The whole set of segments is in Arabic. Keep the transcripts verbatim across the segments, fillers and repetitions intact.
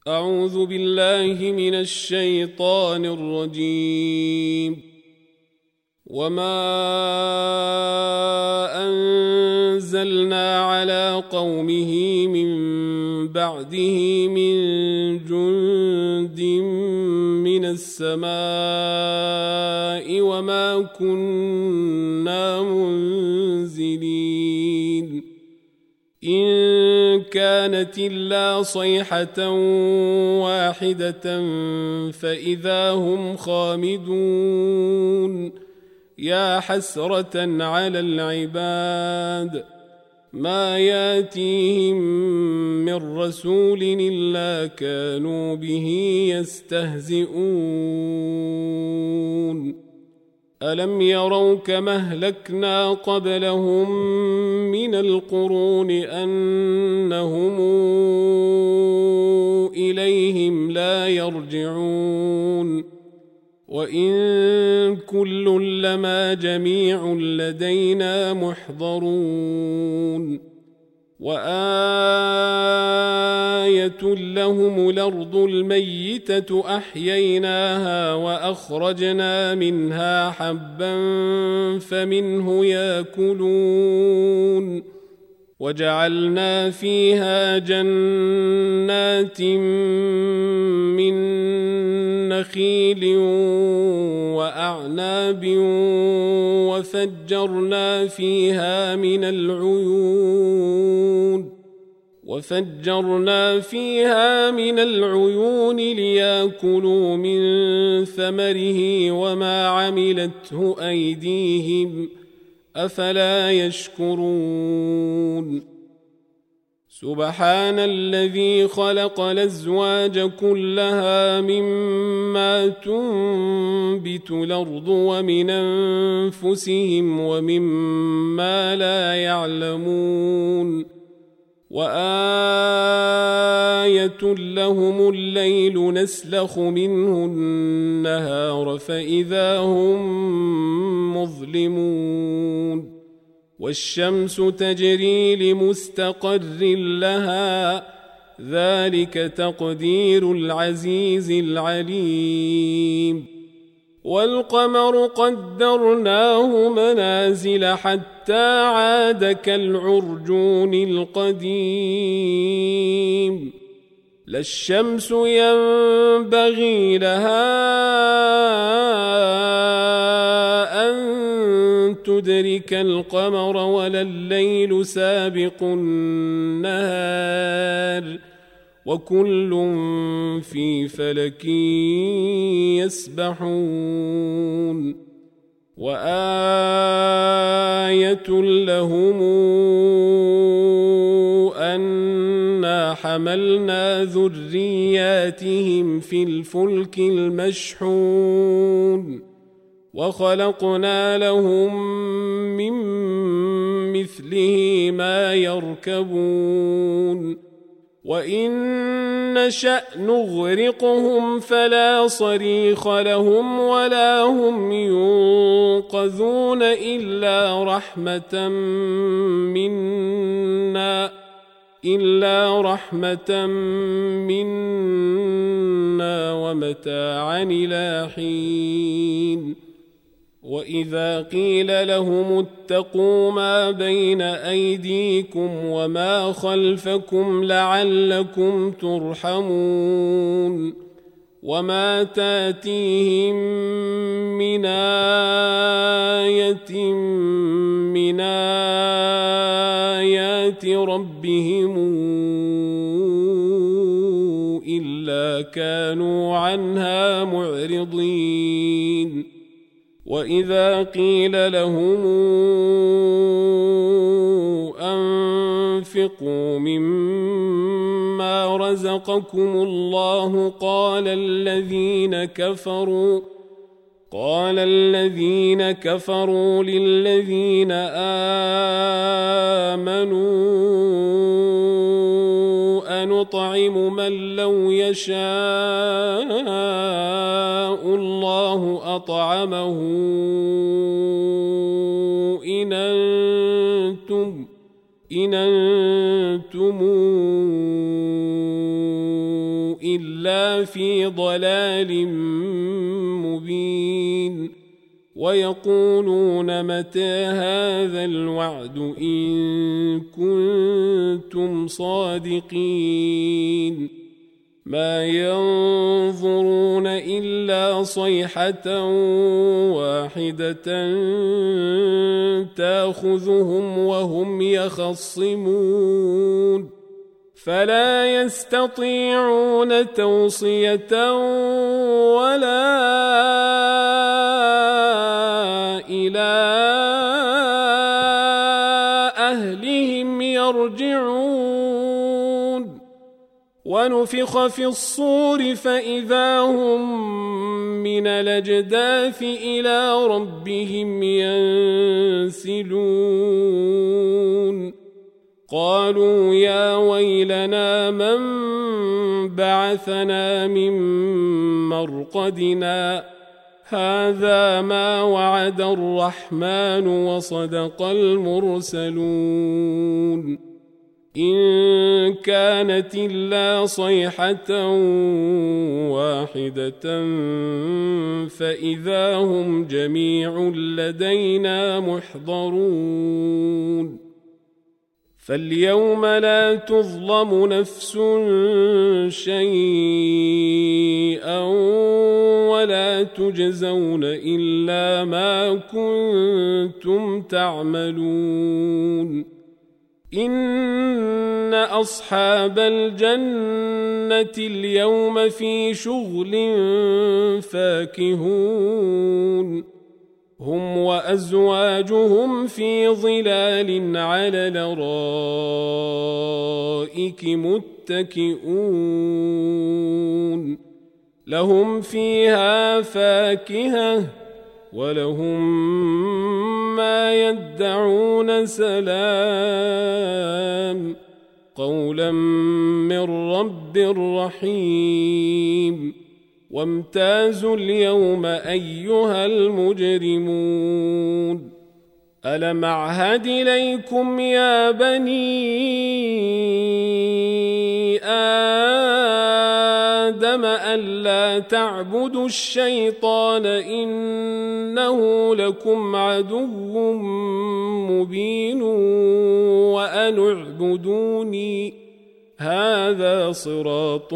أعوذ بالله من الشيطان الرجيم. وما أنزلنا على قومه من بعده من جند من السماء وما كنا منزلين إن كانت إلا صيحة واحدة فإذا هم خامدون يا حسرة على العباد ما ياتيهم من رسول إلا كانوا به يستهزئون ألم يروا كما أهلكنا قبلهم من القرون أنهم إليهم لا يرجعون وإن كل لما جميع لدينا محضرون وآية لهم الأرض الميتة أحييناها وأخرجنا منها حبا فمنه يأكلون وجعلنا فيها جنات من نخيل وأعناب وفجرنا فيها من العيون وفجرنا فيها من العيون ليأكلوا من ثمره وما عملته أيديهم أفلا يشكرون سبحان الذي خلق الأزواج كلها مما تنبت الأرض ومن أنفسهم ومما لا يعلمون وآية لهم الليل نسلخ منه النهار فإذا هم مظلمون والشمس تجري لمستقر لها ذلك تقدير العزيز العليم والقمر قدرناه منازل حتى عاد كالعرجون القديم لا الشمس ينبغي لها أن تدرك القمر ولا الليل سابق النهار وكل في فلك يسبحون وآية لهم أنا حملنا ذرياتهم في الفلك المشحون وخلقنا لهم من مثله ما يركبون وإن نشأ نغرقهم فلا صريخ لهم ولا هم ينقذون إلا رحمة منا إلا رحمة منا ومتاعا إلى حين وإذا قيل لهم اتقوا ما بين أيديكم وما خلفكم لعلكم ترحمون وما تاتيهم من آية من آيات ربهم إلا كانوا عنها معرضين وإذا قيل لهم أنفقوا مما رزقكم الله قال الذين كفروا قال الذين كفروا للذين آمنوا أنطعم من لو يشاء الله أطعمه إن أنتم إن أنتم إلا في ضلال مبين ويقولون متى هذا الوعد إن كنتم صادقين ما ينظرون إلا صيحة واحدة تأخذهم وهم يخصمون فلا يستطيعون توصية ولا إلى أهلهم يرجعون ونفخ في الصور فإذا هم من الأجداث إلى ربهم ينسلون قالوا يا ويلنا من بعثنا من مرقدنا هذا ما وعد الرحمن وصدق المرسلون إن كانت إلا صيحة واحدة فإذا هم جميع لدينا محضرون فاليوم لا تظلم نفس شيئا ولا تجزون إلا ما كنتم تعملون إن أصحاب الجنة اليوم في شغل فاكهون هم وأزواجهم في ظلال على الأرائك متكئون لهم فيها فاكهة ولهم ما يدعون سلام قولا من رب رحيم وامتازوا اليوم أيها المجرمون ألم أعهد إليكم يا بني آدم ألا تعبدوا الشيطان إنه لكم عدو مبين وأن اعبدوني هذا صراط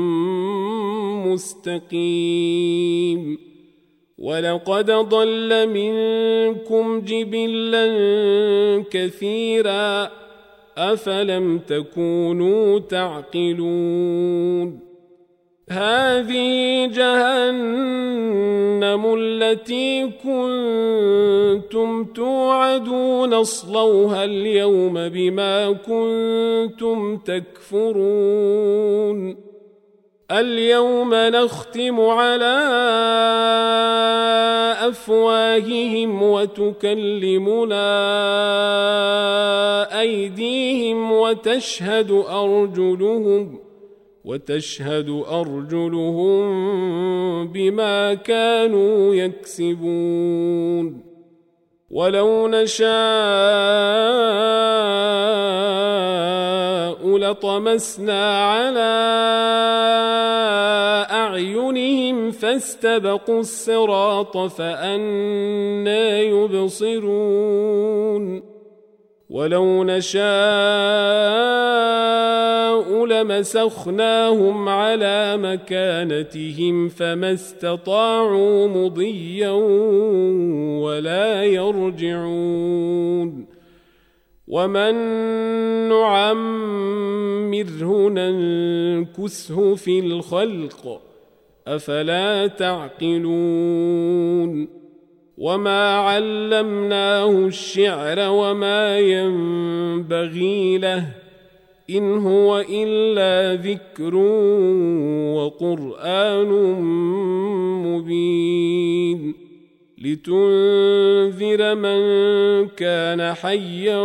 مستقيم ولقد ضل منكم جبلا كثيرا أفلم تكونوا تعقلون هذه جهنم التي كنتم توعدون اصلوها اليوم بما كنتم تكفرون اليوم نختم على أفواههم وتكلمنا أيديهم وتشهد أرجلهم وتشهد أرجلهم بما كانوا يكسبون ولو نشاء لطمسنا على أعينهم فاستبقوا الصراط فأنى يبصرون ولو نشاء لمسخناهم على مكانتهم فما استطاعوا مضيا ولا يرجعون ومن نعمره ننكسه في الخلق أفلا تعقلون وما علمناه الشعر وما ينبغي له إن هو إلا ذكر وقرآن مبين لتنذر من كان حيا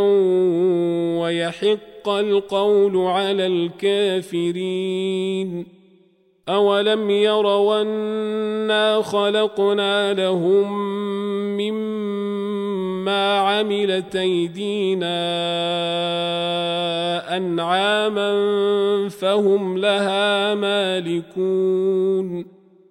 ويحق القول على الكافرين أولم يروا أنا خلقنا لهم مما ما عملت أيدينا أنعاما فهم لها مالكون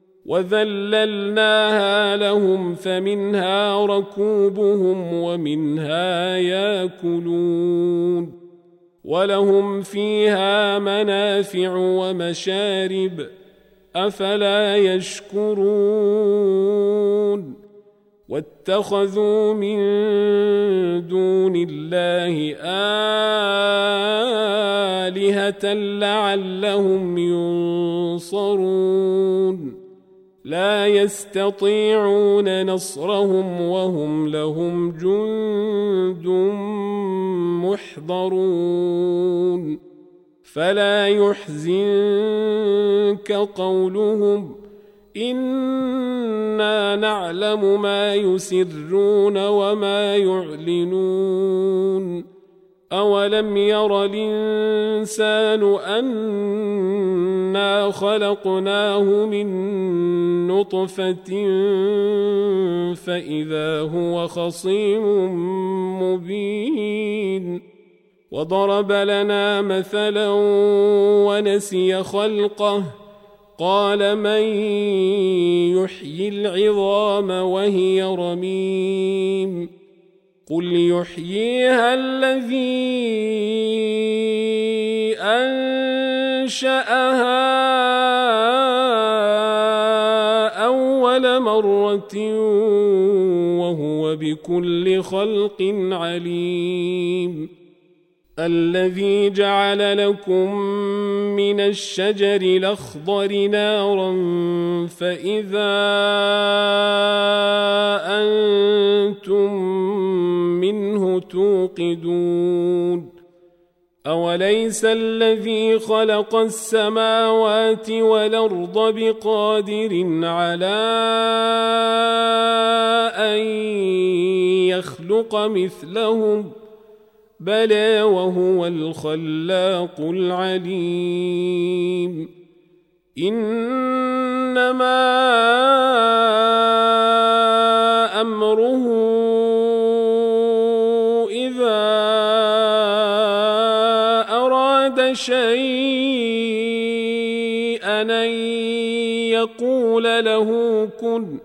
وذللناها لهم فمنها ركوبهم ومنها ياكلون ولهم فيها منافع ومشارب أفلا يشكرون واتخذوا من دون الله آلهة لعلهم ينصرون لا يستطيعون نصرهم وهم لهم جند محضرون فلا يحزنك قولهم إنا نعلم ما يسرون وما يعلنون أولم ير الإنسان أنا خلقناه من نطفة فإذا هو خصيم مبين وضرب لنا مثلا ونسي خلقه قال من يحيي العظام وهي رميم قل يحييها الذي أنشأها أول مرة وهو بكل خلق عليم الذي جعل لكم من الشجر الأخضر نارا فإذا أنتم منه توقدون أوليس الذي خلق السماوات والأرض بقادر على أن يخلق مثلهم بلى وهو الخلاق العليم إنما أمره إذا أراد شيئا أن يقول له كن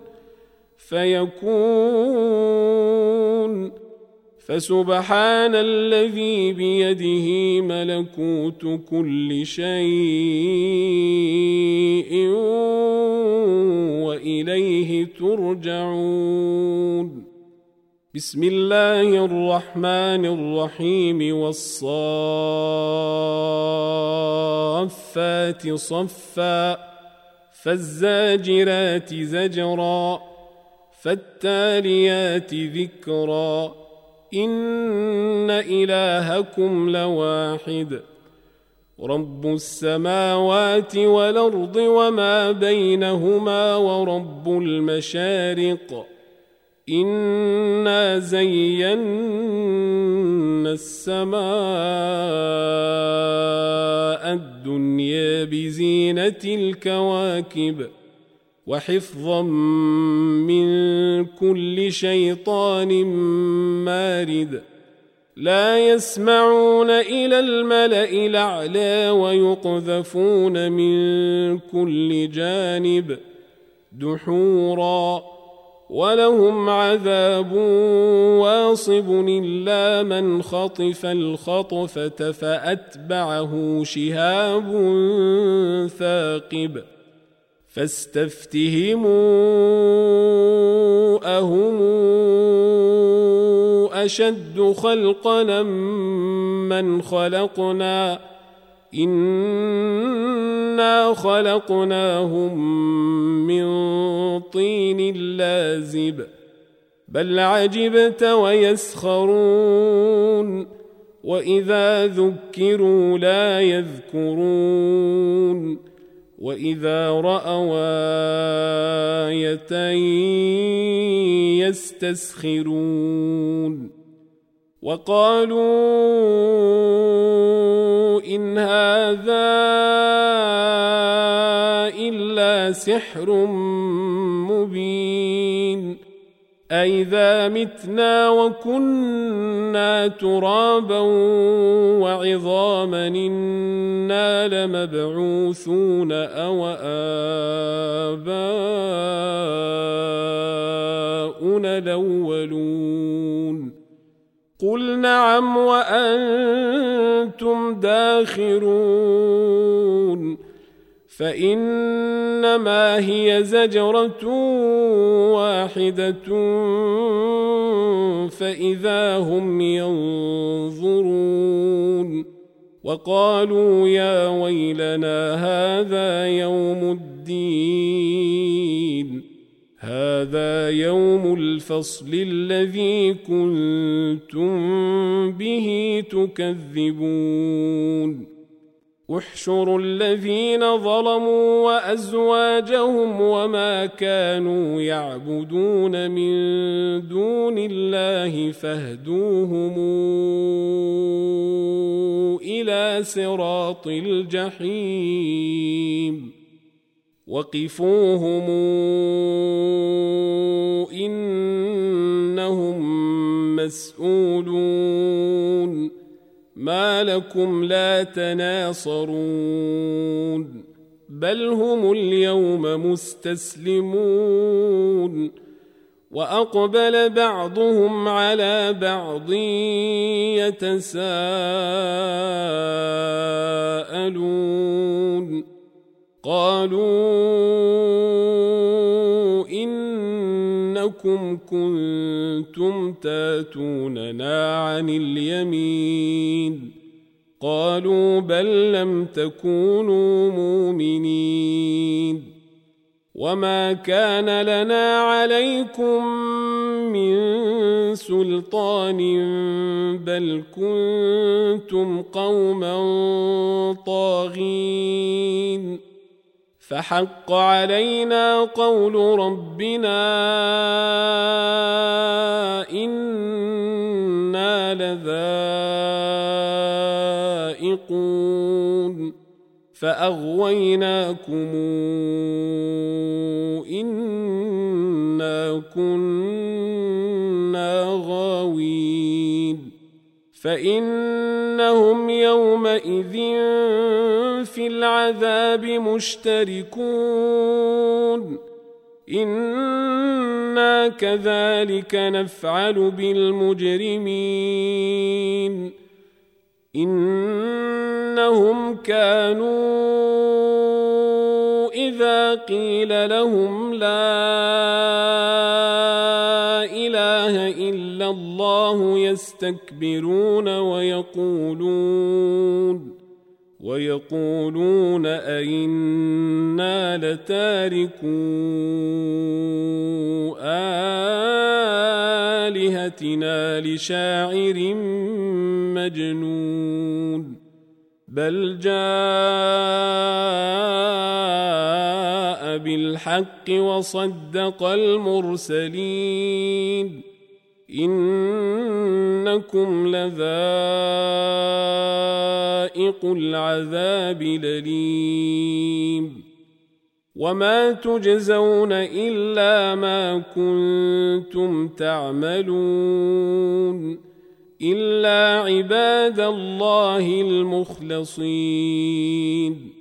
فيكون فسبحان الذي بيده ملكوت كل شيء وإليه ترجعون بسم الله الرحمن الرحيم والصافات صفا فالزاجرات زجرا فالتاليات ذكرا إن إلهكم لواحد رب السماوات والأرض وما بينهما ورب المشارق إنا زينا السماء الدنيا بزينة الكواكب وحفظا من كل شيطان مارد لا يسمعون إلى الملأ الأعلى ويقذفون من كل جانب دحورا ولهم عذاب واصب إلا من خطف الخطفة فأتبعه شهاب ثاقب فاستفتهموا أهم أشد خلقنا من خلقنا إنا خلقناهم من طين لازب بل عجبت ويسخرون وإذا ذكروا لا يذكرون وإذا رأوا آية يستسخرون وقالوا إن هذا إلا سحر مبين أإذا متنا وكنا ترابا وعظاما إنا لمبعوثون أو آباؤنا الأولون قل نعم وأنتم داخرون فإنما هي زجرة واحدة فإذا هم ينظرون وقالوا يا ويلنا هذا يوم الدين هذا يوم الفصل الذي كنتم به تكذبون احشروا الذين ظلموا وأزواجهم وما كانوا يعبدون من دون الله فاهدوهم إلى صراط الجحيم وقفوهم إنهم مسؤولون ما لكم لا تناصرون بل هم اليوم مستسلمون وأقبل بعضهم على بعض يتساءلون قالوا إنكم كنتم تاتوننا عن اليمين قالوا بل لم تكونوا مؤمنين وما كان لنا عليكم من سلطان بل كنتم قوما طاغين فحق علينا قول ربنا إنا لذائقون فأغويناكم إنا كنا غاوين فإنهم يومئذ في العذاب مشتركون إنا كذلك نفعل بالمجرمين إنهم كانوا إذا قيل لهم لا إله إلا الله يستكبرون ويقولون ويقولون أئنا لتاركو آلهتنا لشاعر مجنون بل جاء بالحق وصدق المرسلين إنكم لذائق العذاب الأليم وما تجزون إلا ما كنتم تعملون إلا عباد الله المخلصين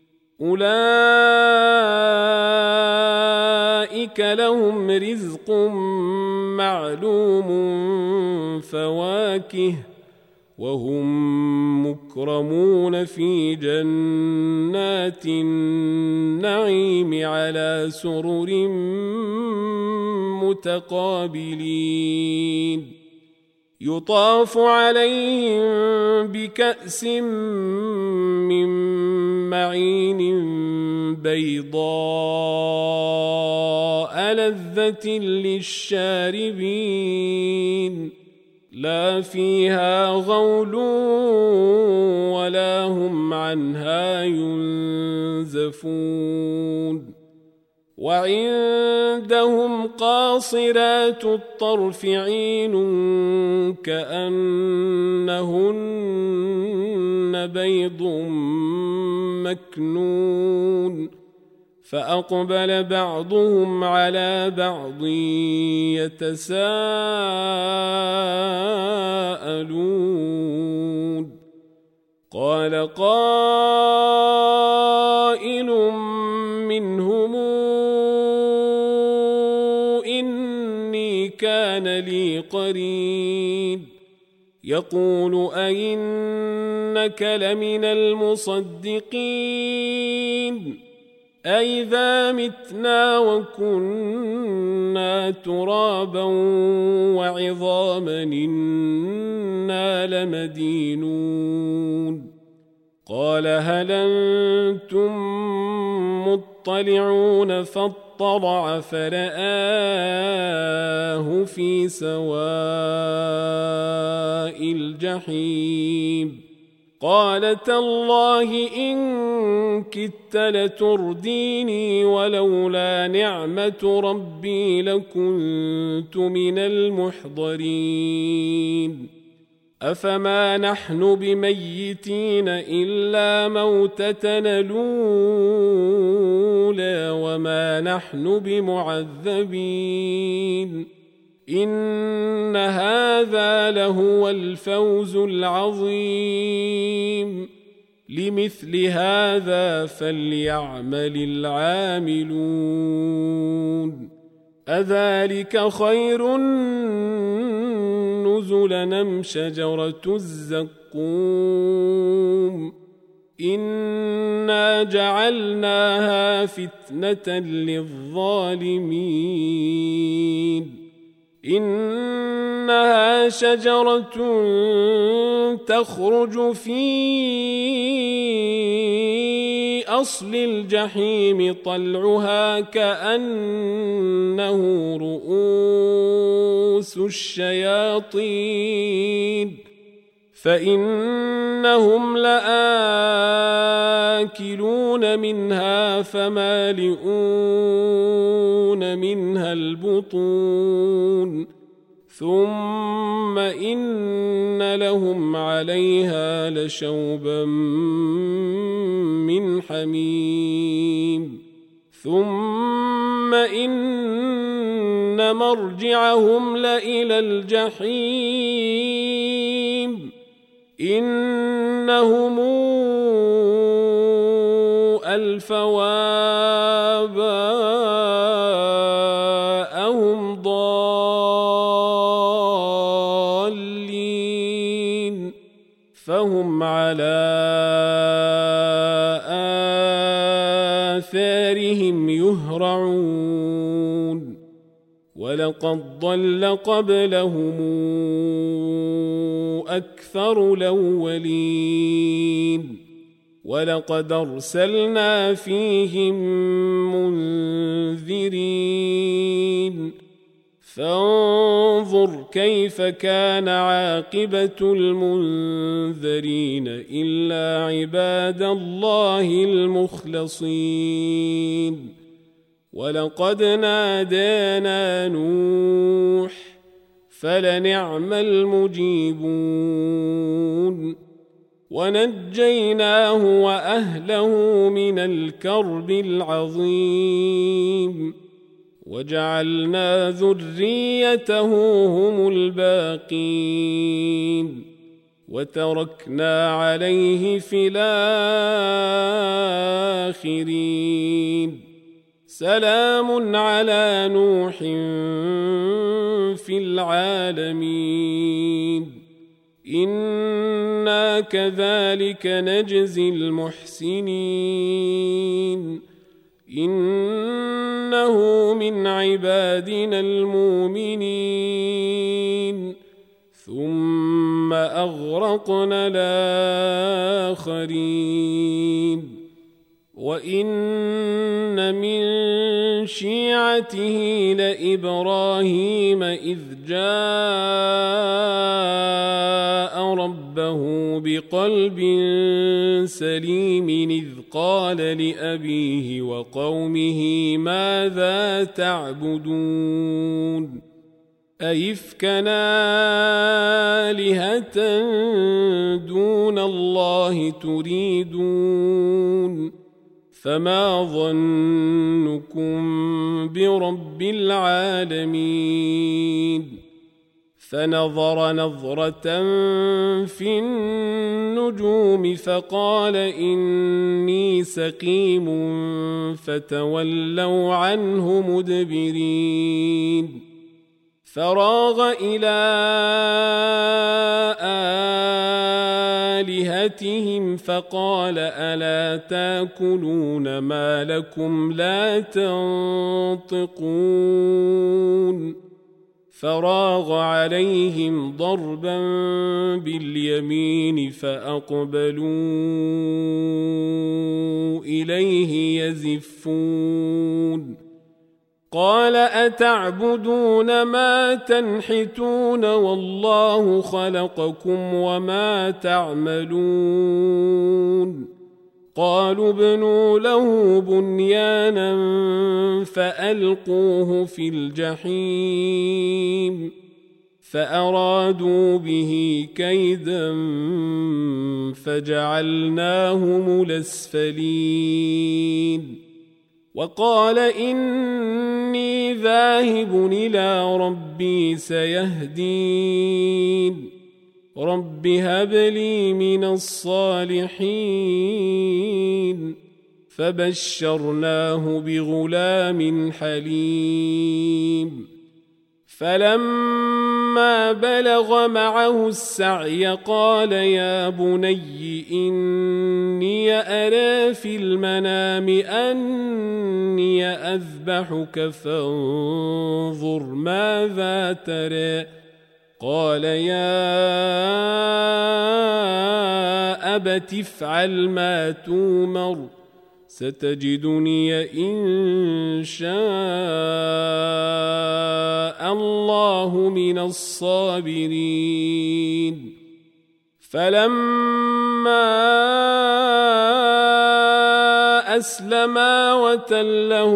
أولئك لهم رزق معلوم فواكه وهم مكرمون في جنات النعيم على سرر متقابلين يطاف عليهم بكأس من معين بيضاء لذة للشاربين لا فيها غول ولا هم عنها ينزفون وعندهم قاصرات الطرف عين كأنهن بيض مكنون فأقبل بعضهم على بعض يتساءلون قال قائل منهم إني كان لي قرين يقول أئنك لمن المصدقين أئذا متنا وكنا ترابا وعظاما إنا لمدينون قال هل أنتم مطلعون فاطلع فرآه في سواء الجحيم قال تالله إن كدت لترديني ولولا نعمة ربي لكنت من المحضرين أفما نحن بميتين إلا موتتنا الأولى وما نحن بمعذبين إن هذا لهو الفوز العظيم لمثل هذا فليعمل العاملون أذلك خير نزلا أم شجرة الزقوم إنا جعلناها فتنة للظالمين إنها شجرة تخرج في أصل الجحيم طلعها كأنه رؤوس الشياطين فإنهم لآكلون منها فمالئون منها البطون ثم إن لهم عليها لشوبا من حميم ثم إن مرجعهم لإلى الجحيم إنهم ألفوا آباءهم ضالين فهم على آثارهم يهرعون ولقد ضل قبلهم أكثر الأولين ولقد أرسلنا فيهم منذرين فانظر كيف كان عاقبة المنذرين إلا عباد الله المخلصين ولقد نادانا نوح فلنعم المجيبون ونجيناه وأهله من الكرب العظيم وجعلنا ذريته هم الباقين وتركنا عليه في الآخرين سلام على نوح في العالمين إنا كذلك نجزي المحسنين إنه من عبادنا المؤمنين ثم أغرقنا الآخرين وإن من شيعته لإبراهيم إذ جاء ربه بقلب سليم إذ قال لأبيه وقومه ماذا تعبدون أئفكا آلهة دون الله تريدون فما ظنكم برب العالمين فنظر نظرة في النجوم فقال إني سقيم فتولوا عنه مدبرين فراغ إلى آلهتهم فقال ألا تاكلون ما لكم لا تنطقون فراغ عليهم ضربا باليمين فأقبلوا إليه يزفون قال أتعبدون ما تنحتون والله خلقكم وما تعملون قالوا ابنوا له بنيانا فألقوه في الجحيم فأرادوا به كيدا فجعلناهم الأسفلين وقال إني ذاهب إلى ربي سيهدين رب هب لي من الصالحين فبشرناه بغلام حليم فلما بلغ معه السعي قال يا بني إني أرى في المنام أني أذبحك فانظر ماذا ترى قال يا أبت افعل ما تومر ستجدني إن شاء الله من الصابرين فلما أسلما وتله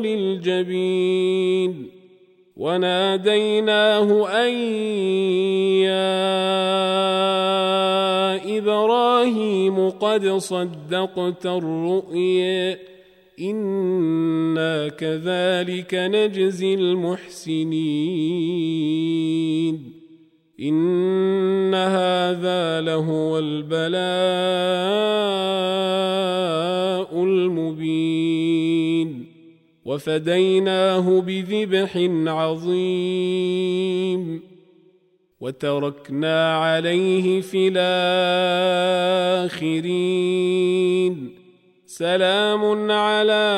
للجبين وناديناه أن يا إبراهيم قد صدقت الرؤيا إنا كذلك نجزي المحسنين إن هذا لهو البلاء المبين وفديناه بذبح عظيم وتركنا عليه في الآخرين سلام على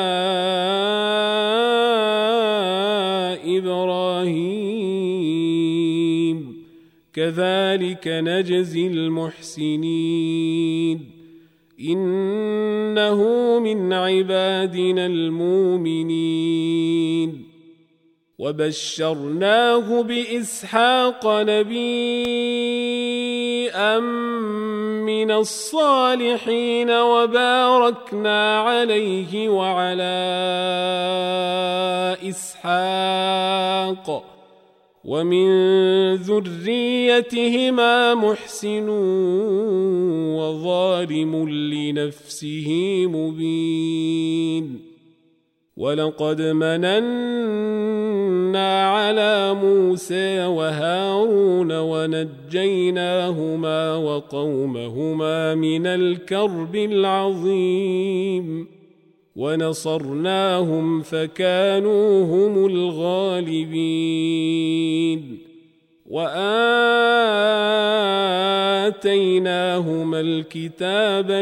إبراهيم كذلك نجزي المحسنين إنه من عبادنا المؤمنين وبشرناه بإسحاق نبيا من الصالحين وباركنا عليه وعلى إسحاق ومن ذريتهما محسن وظالم لنفسه مبين ولقد مننا على موسى وهارون ونجيناهما وقومهما من الكرب العظيم ونصرناهم فكانوا هم الغالبين وآتيناهما الكتاب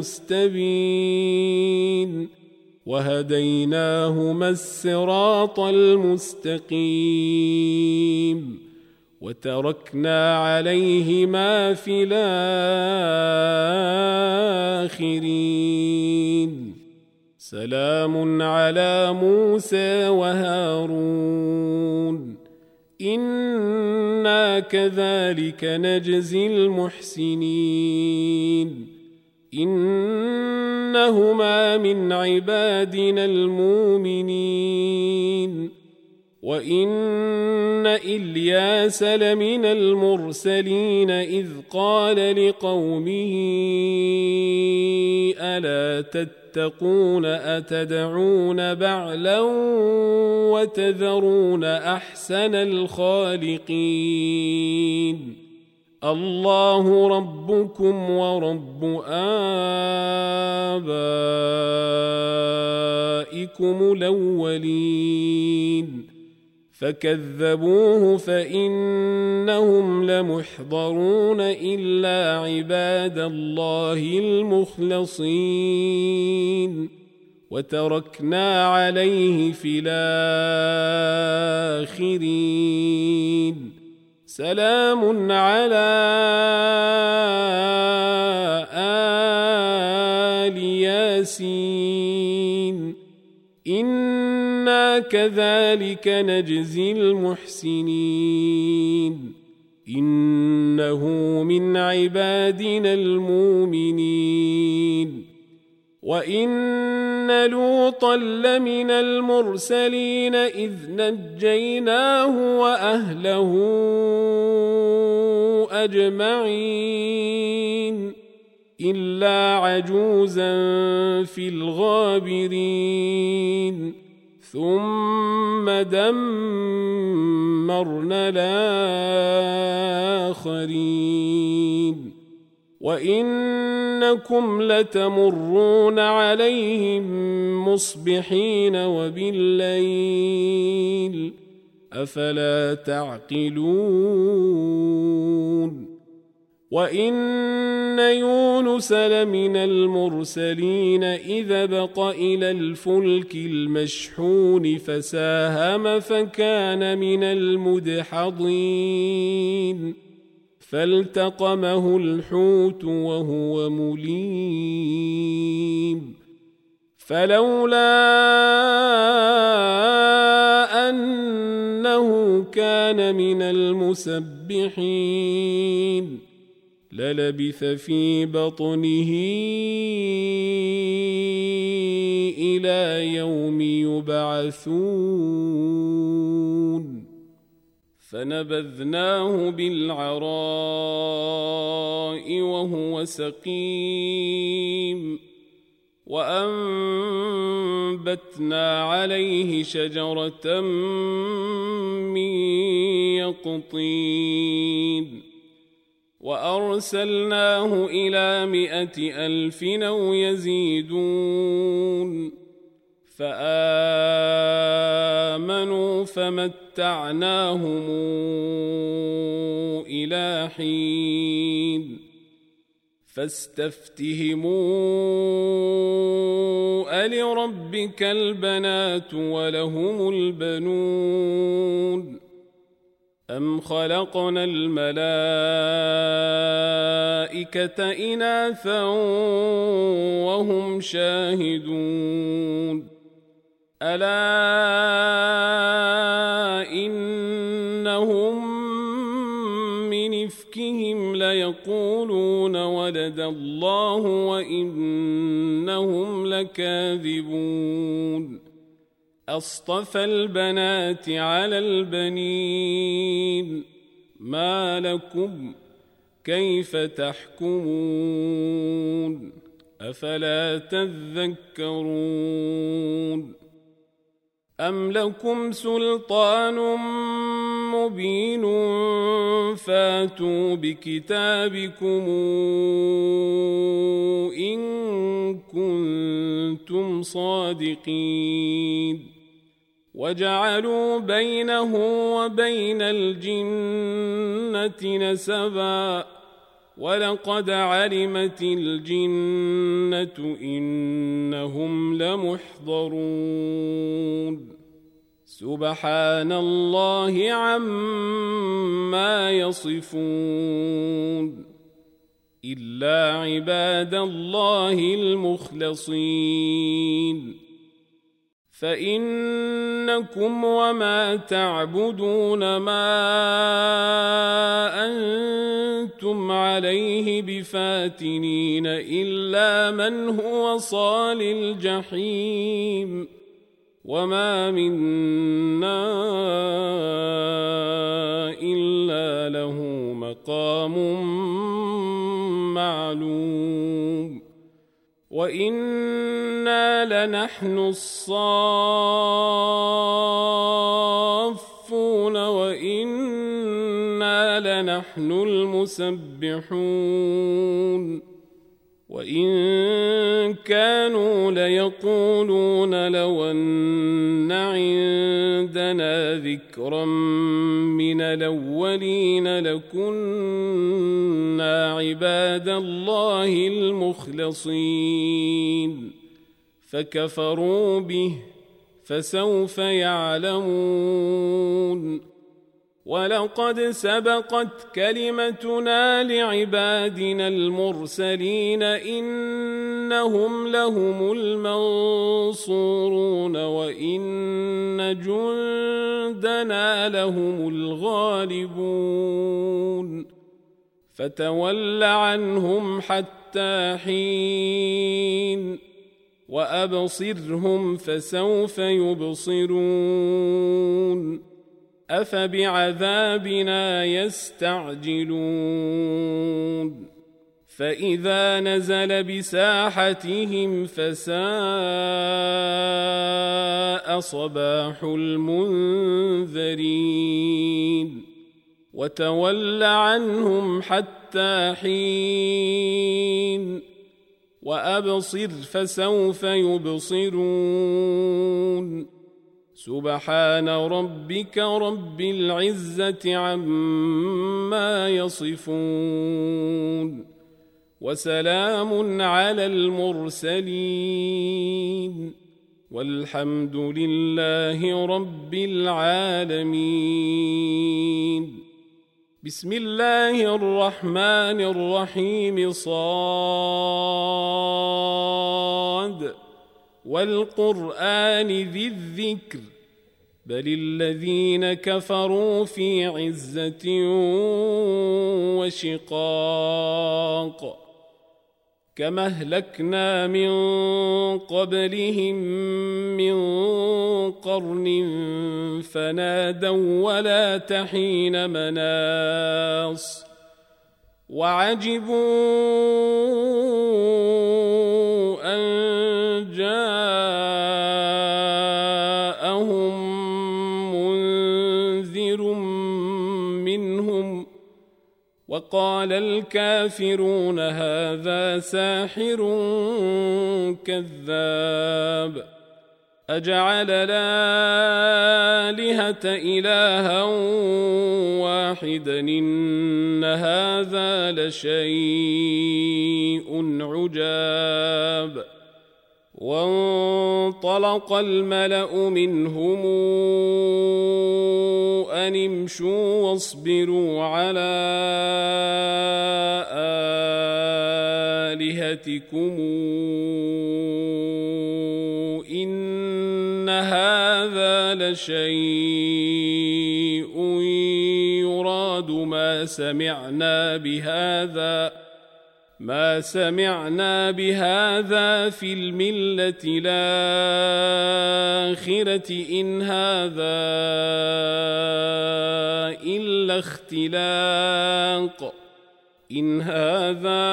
المستبين وهديناهما الصراط المستقيم وتركنا عليهما في الآخرين سلام على موسى وهارون إنا كذلك نجزي المحسنين إنهما من عبادنا المؤمنين وإن إلياس لمن المرسلين إذ قال لقومه ألا تتقون تتقون أتدعون بعلا وتذرون أحسن الخالقين الله ربكم ورب آبائكم الأولين فكذبوه فإنهم لمحضرون إلا عباد الله المخلصين وتركنا عليه في الآخرين سلام على آل ياسين إنا كذلك نجزي المحسنين إنه من عبادنا المؤمنين وإن لوطا لمن المرسلين إذ نجيناه وأهله أجمعين إلا عجوزا في الغابرين ثم دمرنا الآخرين وإنكم لتمرون عليهم مصبحين وبالليل أفلا تعقلون وإن يونس لمن المرسلين إذا بق إلى الفلك المشحون فساهم فكان من المدحضين فالتقمه الحوت وهو مليم فلولا أنه كان من المسبحين للبث في بطنه إلى يوم يبعثون فنبذناه بالعراء وهو سقيم وأنبتنا عليه شجرة من يقطين وأرسلناه إلى مائة ألف أو يزيدون فآمنوا فمتعناهم إلى حين فاستفتهموا ألربك البنات ولهم البنون أم خلقنا الملائكة إناثا وهم شاهدون ألا إنهم من إفكهم ليقولون ولد الله وإنهم لكاذبون أصطفى البنات على البنين ما لكم كيف تحكمون أفلا تذكرون أم لكم سلطان مبين فاتوا بكتابكم إن كنتم صادقين وجعلوا بينه وبين الجنة نسبا ولقد علمت الجنة إنهم لمحضرون سبحان الله عما يصفون إلا عباد الله المخلصين فإنكم وما تعبدون ما أنتم عليه بفاتنين إلا من هو صال الجحيم وما منا إلا له مقام معلوم وإنا لنحن الصافون وإنا لنحن المسبحون وإن كانوا ليقولون لو أن عندنا ذكرا من الأولين لكنا عباد الله المخلصين فكفروا به فسوف يعلمون ولقد سبقت كلمتنا لعبادنا المرسلين إنهم لهم المنصورون وإن جندنا لهم الغالبون فتول عنهم حتى حين وأبصرهم فسوف يبصرون أفبعذابنا يستعجلون فإذا نزل بساحتهم فساء صباح المنذرين وتول عنهم حتى حين وأبصر فسوف يبصرون سبحان ربك رب العزة عما يصفون وسلام على المرسلين والحمد لله رب العالمين. بسم الله الرحمن الرحيم. صاد والقرآن ذي الذكر بل الذين كفروا في عزة وشقاق كما أهلكنا من قبلهم من قرن فنادوا ولا تحين مناص وعجبوا أن جاءهم منذر منهم وقال الكافرون هذا ساحر كذاب أجعل الآلهة إلها واحدا إن هذا لشيء عجاب. وانطلق الملأ منهم أن امشوا واصبروا على آلهتكم إن هذا لشيء يراد ما سمعنا بهذا ما سمعنا بهذا في الملة الآخرة إن هذا إلا اختلاق إن هذا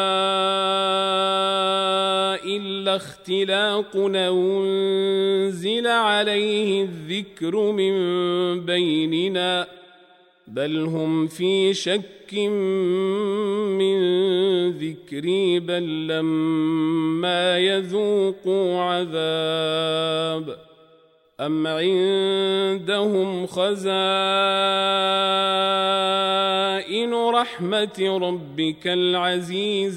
إلا اختلاق أنزل عليه الذكر من بيننا بل هم في شك من ذكري بل لما يذوقوا عذاب أم عندهم خزائن رحمة ربك العزيز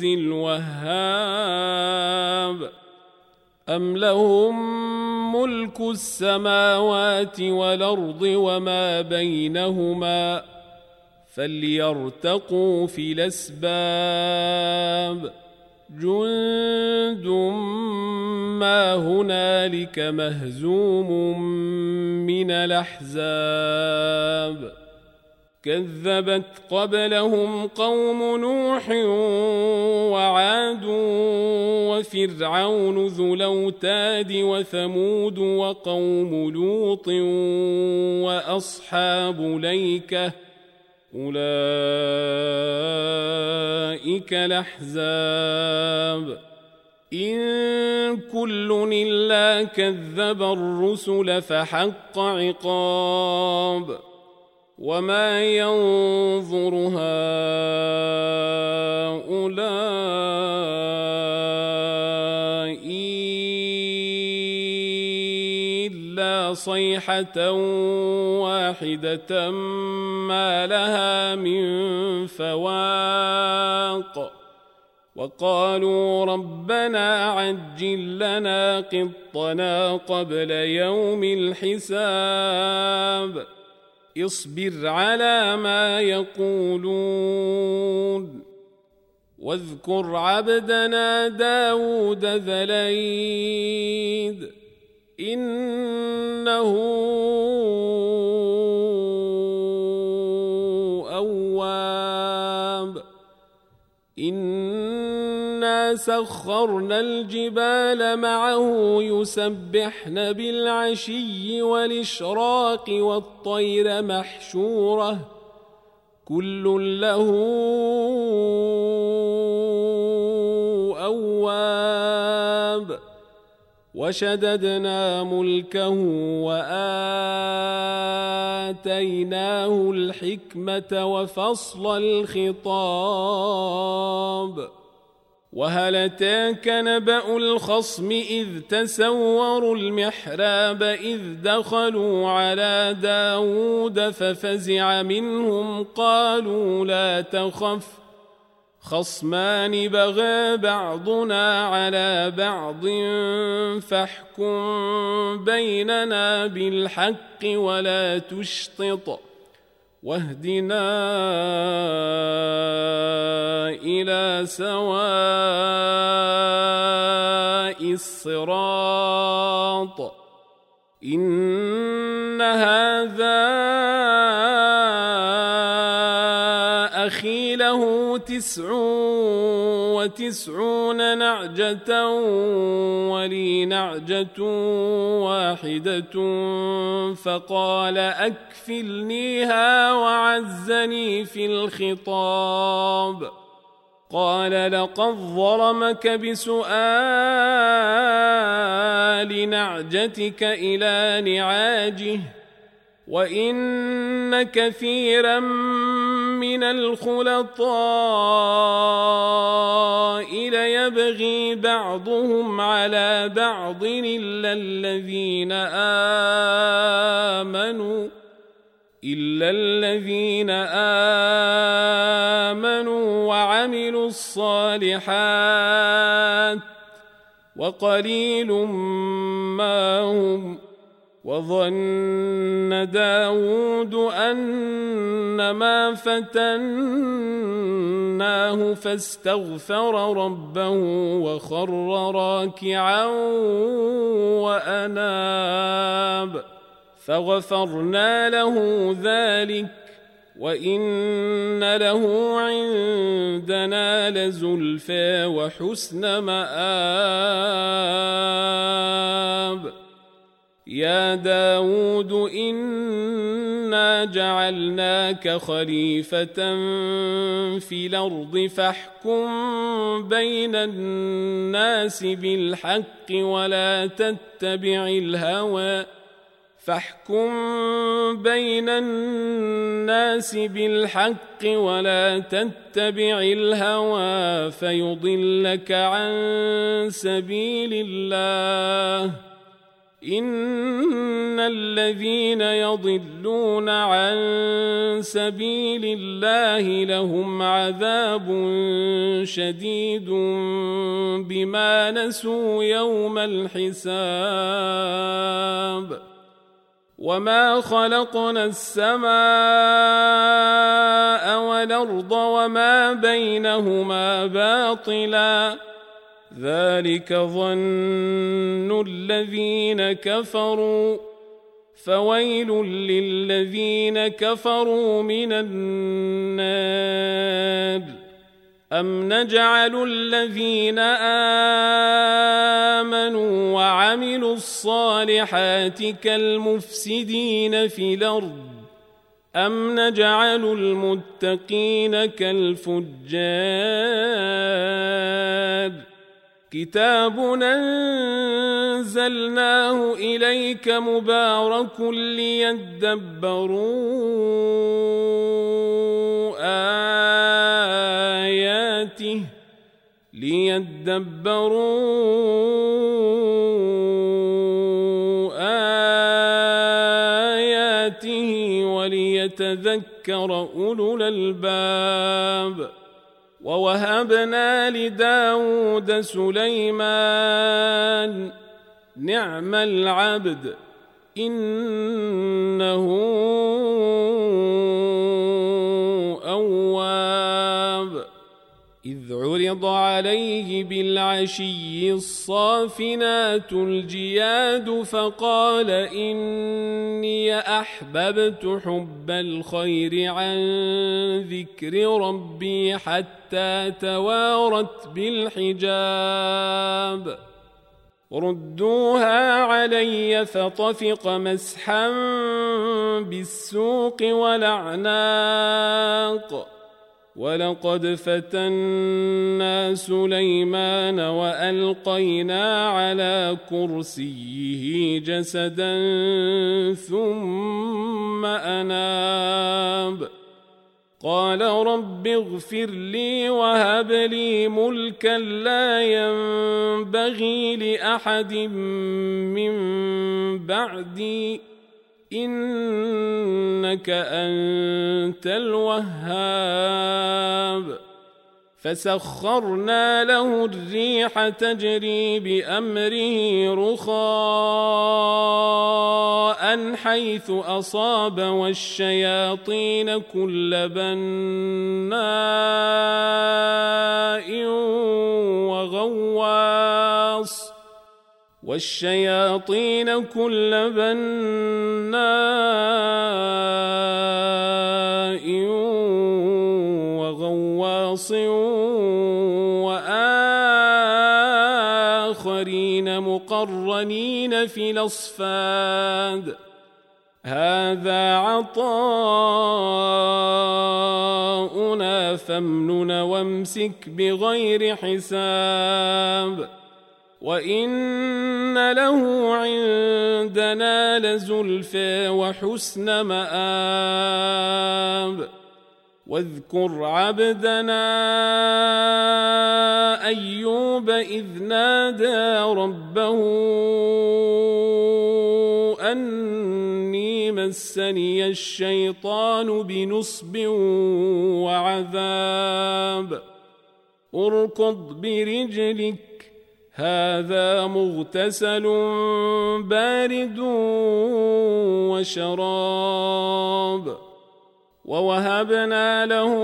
الوهاب أم لهم ملك السماوات والأرض وما بينهما فليرتقوا في الأسباب جند ما هنالك مهزوم من الأحزاب كذبت قبلهم قوم نوح وعاد وفرعون ذو الأوتاد وثمود وقوم لوط وأصحاب ليكة أولئك الأحزاب إن كل إلا كذب الرسل فحق عقاب وما ينظر هؤلاء إلا صيحة واحدة ما لها من فواق وقالوا ربنا عجل لنا قطنا قبل يوم الحساب اصبر على ما يقولون واذكر عبدنا داود ذا الأيد إنه أواب إنا سخرنا الجبال معه يسبحن بالعشي والإشراق والطير محشورة كل له أواب وشددنا ملكه وآتيناه الحكمة وفصل الخطاب وهل أتاك نبأ الخصم إذ تسوروا المحراب إذ دخلوا على داود ففزع منهم قالوا لا تخف خصمان بغى بعضنا على بعض فاحكم بيننا بالحق ولا تشطط واهدنا إلى سواء الصراط إن هذا أخي له تسع وتسعون نعجة ولي نعجة واحدة فقال أكفلنيها وعزني في الخطاب قال لقد ظلمك بسؤال نعجتك إلى نعاجه وإن كثيرا من الخلطاء ليبغي بعضهم على بعض إلا الذين آمنوا إلا الذين آمنوا وعملوا الصالحات وقليل ما هم وظن داود أنما فتناه فاستغفر ربه وخر راكعا وأناب فغفرنا له ذلك وإن له عندنا لزلفى وحسن مآب يا داود إنا جعلناك خليفة في الأرض فاحكم بين الناس بالحق ولا تتبع الهوى فاحكم بين الناس بالحق ولا تتبع الهوى فيضلك عن سبيل الله إن الذين يضلون عن سبيل الله لهم عذاب شديد بما نسوا يوم الحساب وما خلقنا السماء والأرض وما بينهما باطلا ذلك ظن الذين كفروا فويل للذين كفروا من النار أم نجعل الذين آمنوا وعملوا الصالحات كالمفسدين في الأرض أم نجعل المتقين كالفجار كتاب أنزلناه إليك مبارك ليدبروا آياته ليدبروا آياته وليتذكر أولو الألباب. ووهبنا لداود سليمان نعم العبد إنه أواب. إذ عرض عليه بالعشي الصافنات الجياد فقال إني أحببت حب الخير عن ذكر ربي حتى توارت بالحجاب. ردوها علي فطفق مسحا بالسوق والأعناق. ولقد فتنا سليمان وألقينا على كرسيه جسدا ثم أناب. قال رب اغفر لي وهب لي ملكا لا ينبغي لأحد من بعدي إنك أنت الوهاب. فسخرنا له الريح تجري بأمره رخاء حيث أصاب والشياطين كل بناء وغواص والشياطين كل بناء وغواص وآخرين مقرنين في الأصفاد. هذا عطاؤنا فامنن وامسك بغير حساب. وإن له عندنا لزلفى وحسن مآب. واذكر عبدنا أيوب إذ نادى ربه أني مسني الشيطان بنصب وعذاب. اركض برجلك هذا مغتسل بارد وشراب. ووهبنا له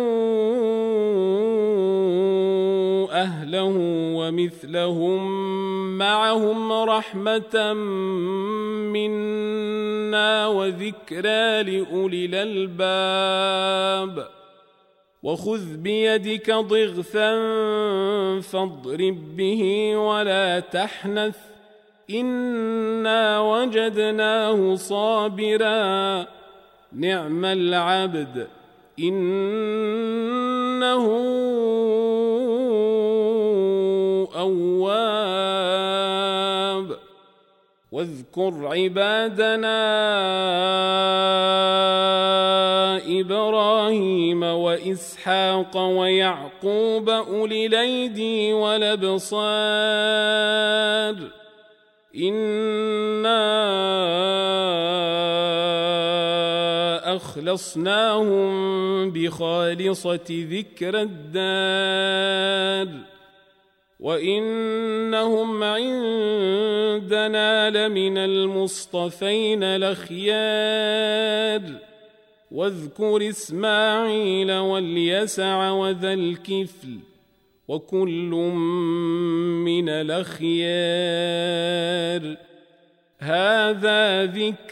أهله ومثلهم معهم رحمة منا وذكرى لأولي الألباب. وخذ بيدك ضغثا فاضرب به ولا تحنث إنا وجدناه صابرا نعم العبد إنه أواب. واذكر عبادنا إبراهيم وإسحاق ويعقوب أولي الأيدي والأبصار إنا أخلصناهم بخالصة ذكر الدار وإنهم عندنا لمن المصطفين الأخيار. واذكر إسماعيل واليسع وذا الكفل وكل من الأخيار. هذا ذكر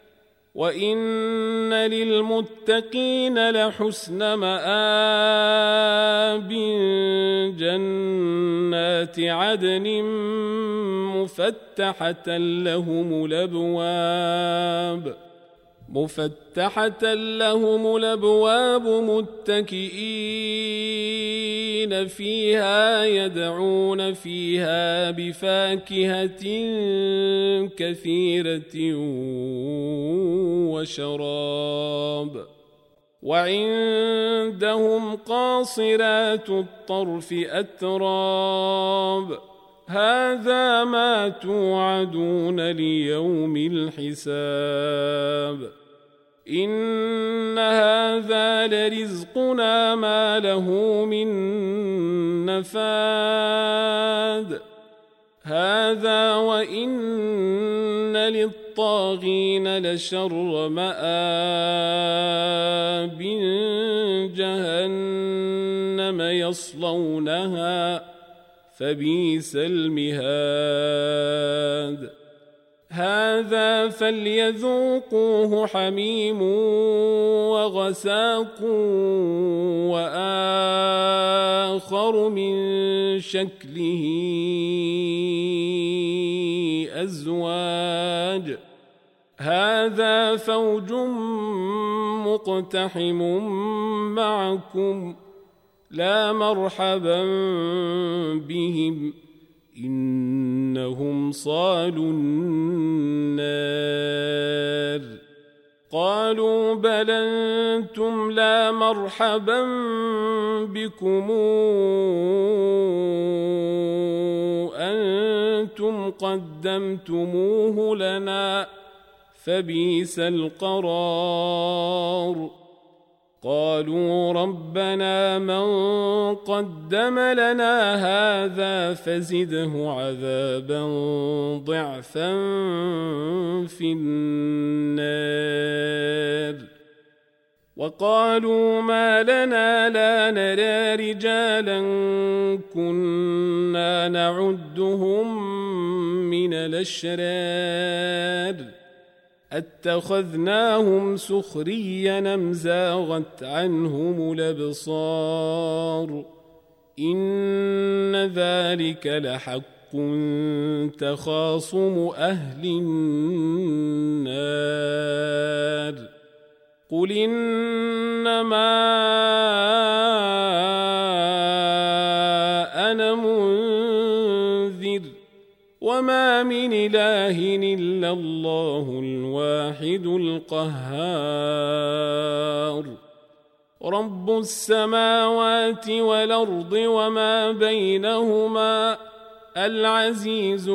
وإن للمتقين لحسن مآب جنات عدن مفتحة لهم الأبواب مفتحة لهم الأبواب متكئين فيها يدعون فيها بفاكهة كثيرة وشراب وعندهم قاصرات الطرف أتراب هذا ما توعدون ليوم الحساب إن هذا لرزقنا ما له من نفاد هذا وإن للطاغين لشر مآب جهنم يصلونها فبئس المهاد هذا فليذوقوه حميم وغساق وآخر من شكله أزواج هذا فوج مقتحم معكم لا مرحبا بهم إنهم صالوا النار قالوا بل أنتم لا مرحبا بكم أنتم قدمتموه لنا فبئس القرار قالوا ربنا من قدم لنا هذا فزده عذابا ضعفا في النار وقالوا ما لنا لا نرى رجالا كنا نعدهم من الأشرار اتخذناهم سخريا أم زاغت عنهم الأبصار إن ذلك لحق تخاصم أهل النار قل إنما أنا منذر وما من إله إلا الله الواحد القهار رب السماوات والأرض وما بينهما العزيز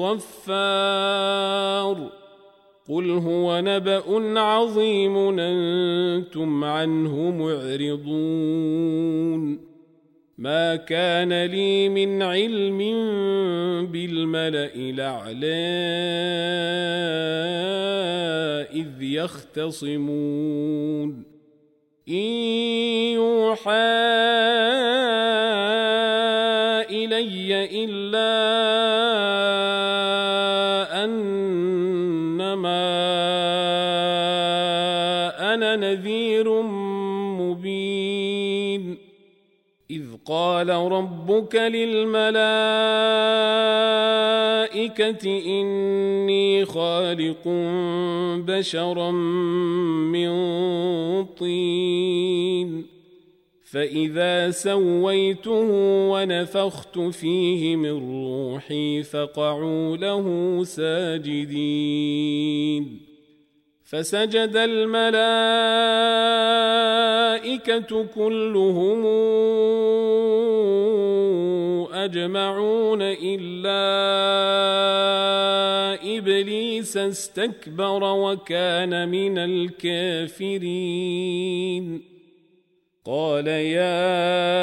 الغفار قل هو نبأ عظيم أنتم عنه معرضون ما كان لي من علم بالملأ الأعلى إذ يختصمون إن يوحى إلي إلا أنما أنا نذير مبين إذ قال ربك للملائكة إني خالق بشرا من طين فإذا سويته ونفخت فيه من روحي فقعوا له ساجدين فسجد الملائكة كلهم أجمعون إلا إبليس استكبر وكان من الكافرين قال يا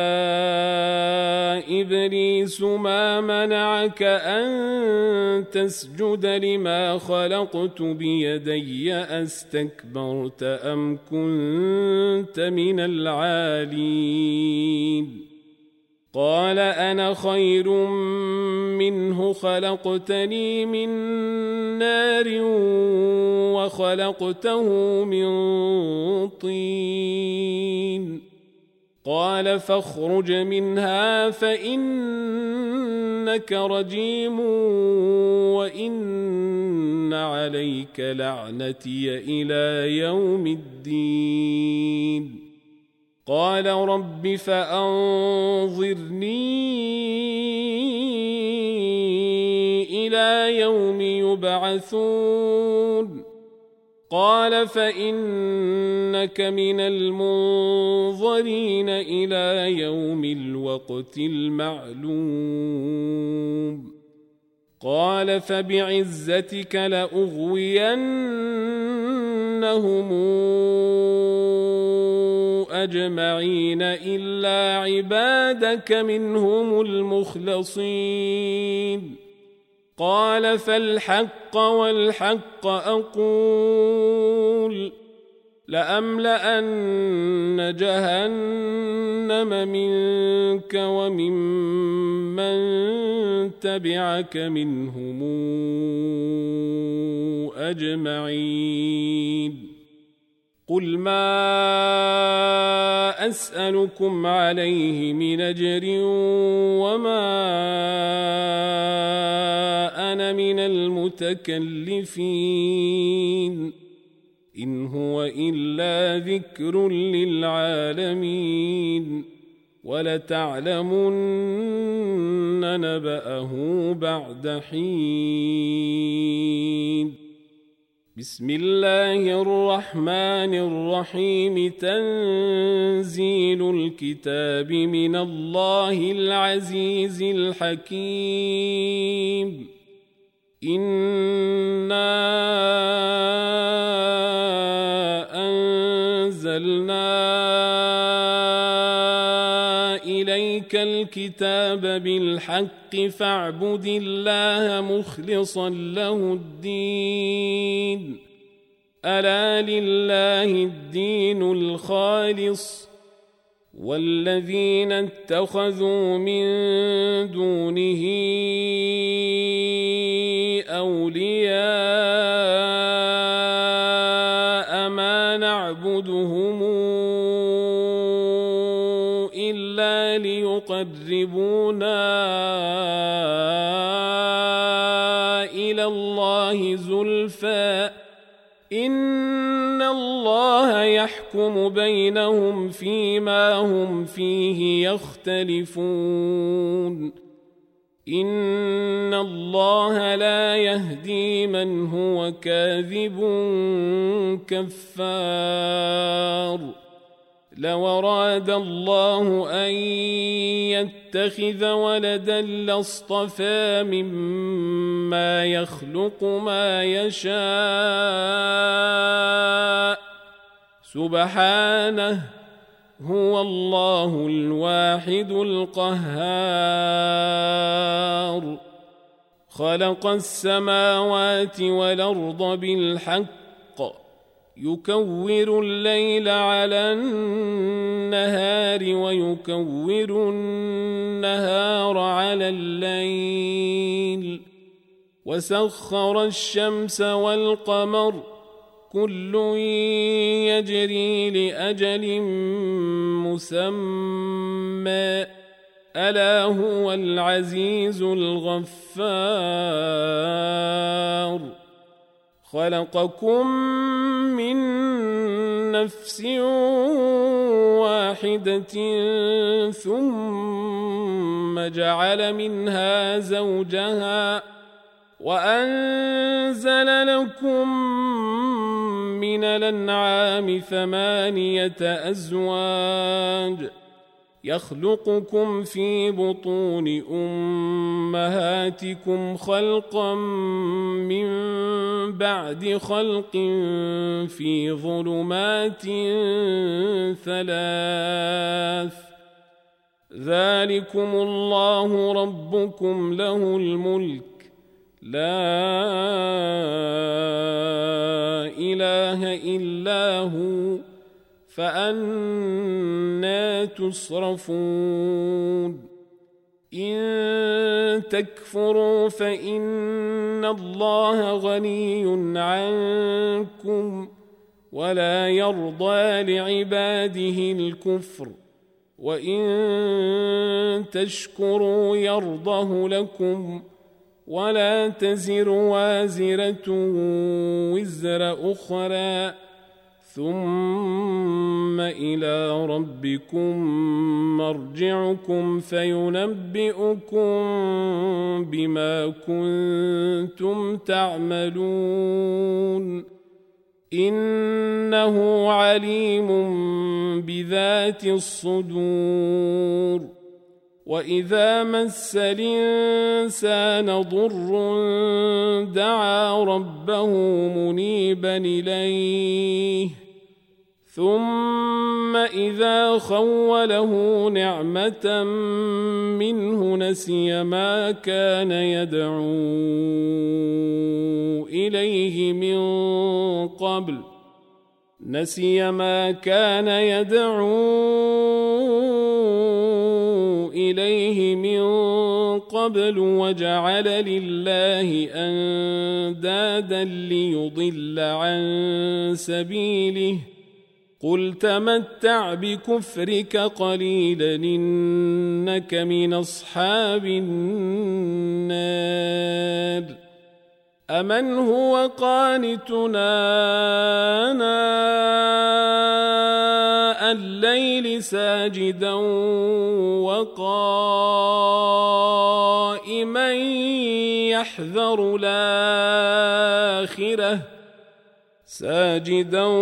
إبليس ما منعك أن تسجد لما خلقت بيدي أستكبرت أم كنت من العالين قال أنا خير منه خلقتني من نار وخلقته من طين قال فاخرج منها فإنك رجيم وإن عليك لعنتي إلى يوم الدين. قال رب فأنظرني إلى يوم يبعثون. قال فإنك من المنظرين إلى يوم الوقت المعلوم. قال فبعزتك لأغوينهم أجمعين إلا عبادك منهم المخلصين. قال فالحق والحق أقول لأملأن جهنم منك وممن تبعك منهم أجمعين. قل ما أسألكم عليه من أجر وما أنا من المتكلفين إن هو إلا ذكر للعالمين ولتعلمن نبأه بعد حين. بسم الله الرحمن الرحيم. تنزيل الكتاب من الله العزيز الحكيم. إنا أنزلنا إليك الكتاب بالحق فاعبد الله مخلصا له الدين. ألا لله الدين الخالص والذين اتخذوا من دونه أولياء ما نعبدهم إلا ليقربونا إلى الله زلفى إن الله يحكم بينهم فيما هم فيه يختلفون. إن الله لا يهدي من هو كاذب كفار. لو أراد الله أن يتخذ ولدا لاصطفى مما يخلق ما يشاء سبحانه هو الله الواحد القهار. خلق السماوات والأرض بالحق يكور الليل على النهار ويكور النهار على الليل وسخر الشمس والقمر كل يجري لأجل مسمى ألا هو العزيز الغفار. خلقكم من نفس واحدة ثم جعل منها زوجها وأنزل لكم من الأنعام ثمانية أزواج يخلقكم في بطون أمهاتكم خلقا من بعد خلق في ظلمات ثلاث ذلكم الله ربكم له الملك لا إله إلا هو فأنى تصرفون. إن تكفروا فإن الله غني عنكم ولا يرضى لعباده الكفر وإن تشكروا يرضه لكم ولا تزر وازرة وزر أخرى ثم إلى ربكم مرجعكم فينبئكم بما كنتم تعملون إنه عليم بذات الصدور وإذا مس الإنسان ضر دعا ربه منيبا إليه ثم إذا خوله نعمة منه نسي ما كان يدعو إليه من قبل نسي ما كان يدعو إليه من قبل وجعل لله أندادا ليضل عن سبيله قل تمتع بكفرك قليلا إنك من أصحاب النار أمن هو قانتنا آناء الليل ساجدا وقائما يحذر الآخرة ساجدا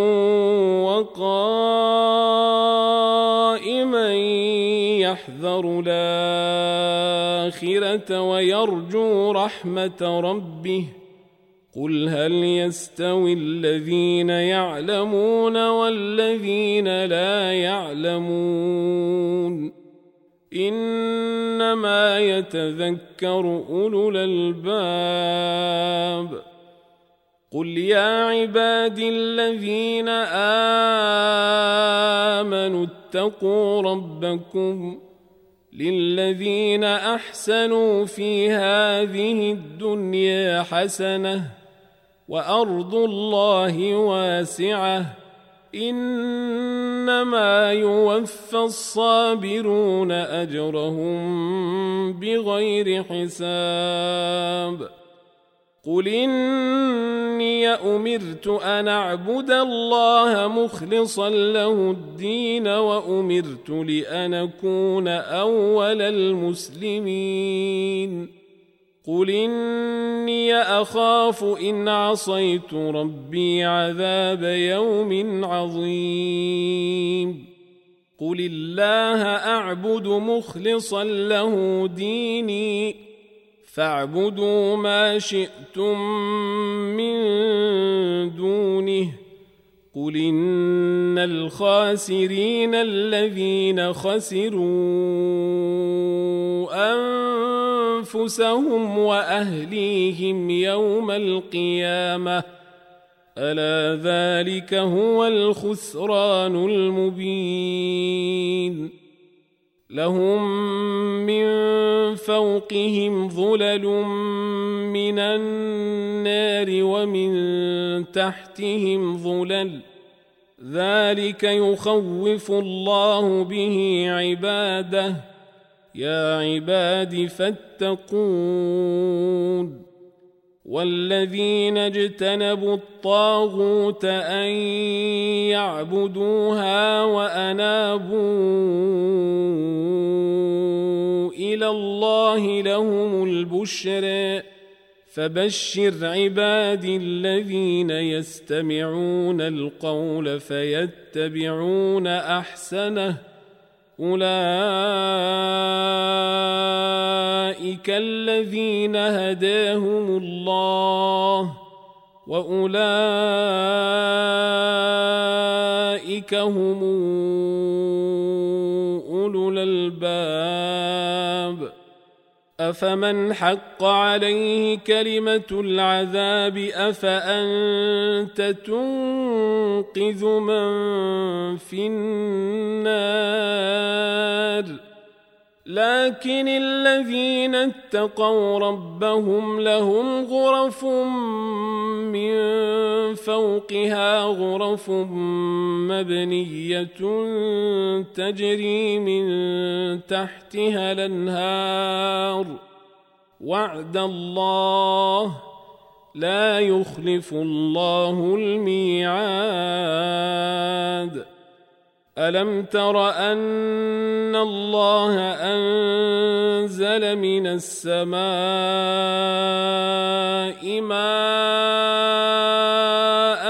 وقائما يحذر الآخرة ويرجو رحمة ربه قل هل يستوي الذين يعلمون والذين لا يعلمون إنما يتذكر أولو الألباب قل يا عبادي الذين آمنوا اتقوا ربكم للذين أحسنوا في هذه الدنيا حسنة وأرض الله واسعة إنما يوفى الصابرون أجرهم بغير حساب قل إني أمرت أن أعبد الله مخلصا له الدين وأمرت لأن أكون أول المسلمين قل إني أخاف إن عصيت ربي عذاب يوم عظيم قل الله أعبد مخلصا له ديني فاعبدوا ما شئتم من دونه قل إن الخاسرين الذين خسروا أنفسهم وأهليهم يوم القيامة ألا ذلك هو الخسران المبين لهم من فوقهم ظلل من النار ومن تحتهم ظلل ذلك يخوف الله به عباده يا عباد فاتقون والذين اجتنبوا الطاغوت أن يعبدوها وأنابوا إلى الله لهم البشر فبشر عبادي الذين يستمعون القول فيتبعون أحسنه أولئك الذين هداهم الله وأولئك هم أولو الألباب أفمن حق عليه كلمة العذاب أفأنت تنقذ من في النار لكن الذين اتقوا ربهم لهم غرف من فوقها غرف مبنية تجري من تحتها الأنهار وعد الله لا يخلف الله الميعاد. ألم تر أن الله أنزل من السماء ماء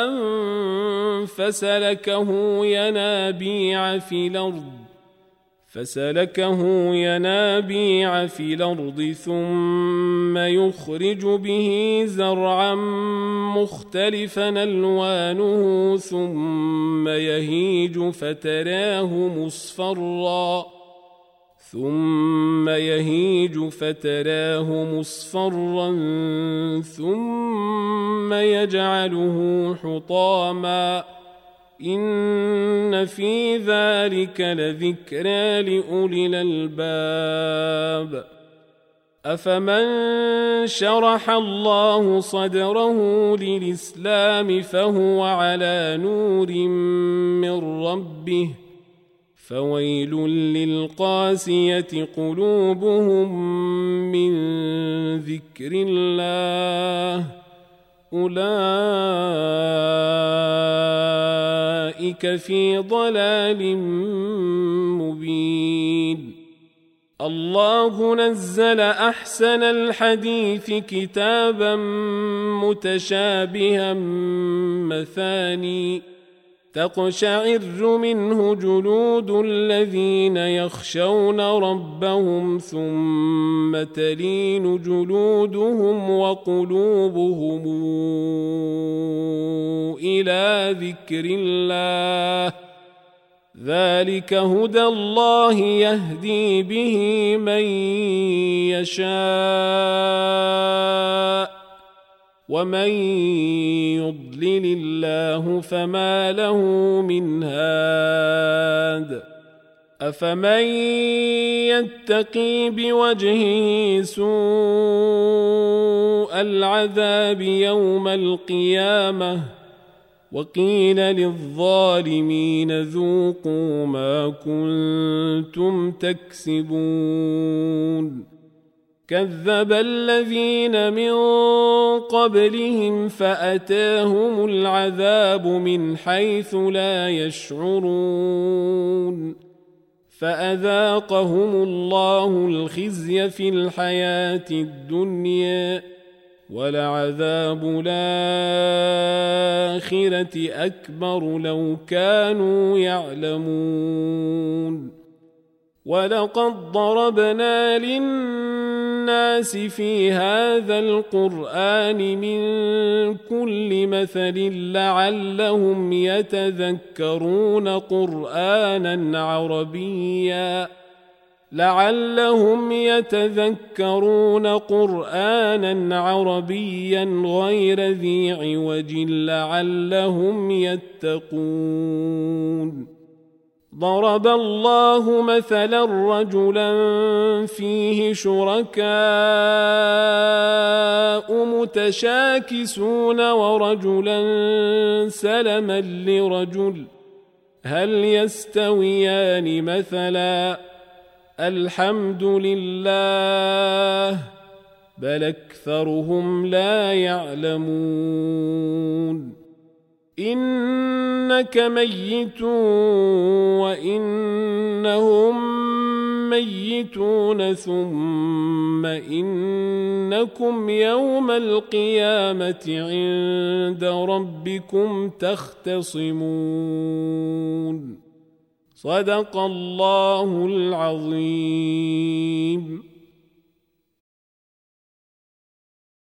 فسلكه ينابيع في الأرض فسلكه ينابيع في الأرض ثم يخرج به زرعا مختلفا ألوانه ثم يهيج فتراه مصفرا ثم يهيج فتراه مصفرا ثم يجعله حطاما إن في ذلك لذكرى لأولي الألباب. أفمن شرح الله صدره للإسلام فهو على نور من ربه فويل للقاسية قلوبهم من ذكر الله أولئك في ضلال مبين. الله نزل أحسن الحديث كتابا متشابها مثاني تقشعر منه جلود الذين يخشون ربهم ثم تلين جلودهم وقلوبهم إلى ذكر الله ذلك هدى الله يهدي به من يشاء ومن يضلل الله فما له من هاد. أفمن يتقي بوجهه سوء العذاب يوم القيامة وقيل للظالمين ذوقوا ما كنتم تكسبون. كذب الذين من قبلهم فأتاهم العذاب من حيث لا يشعرون فأذاقهم الله الخزي في الحياة الدنيا ولعذاب الآخرة أكبر لو كانوا يعلمون. ولقد ضربنا للناس في هذا القرآن من كل مثل لعلهم يتذكرون قرآنا عربيا لعلهم يتذكرون قرآنا عربيا غير ذي عوج لعلهم يتقون. ضرب الله مثلا رجلا فيه شركاء متشاكسون ورجلا سلما لرجل هل يستويان مثلا الحمد لله بل أكثرهم لا يعلمون. إنك ميت وإنهم ميتون ثم إنكم يوم القيامة عند ربكم تختصمون. صدق الله العظيم.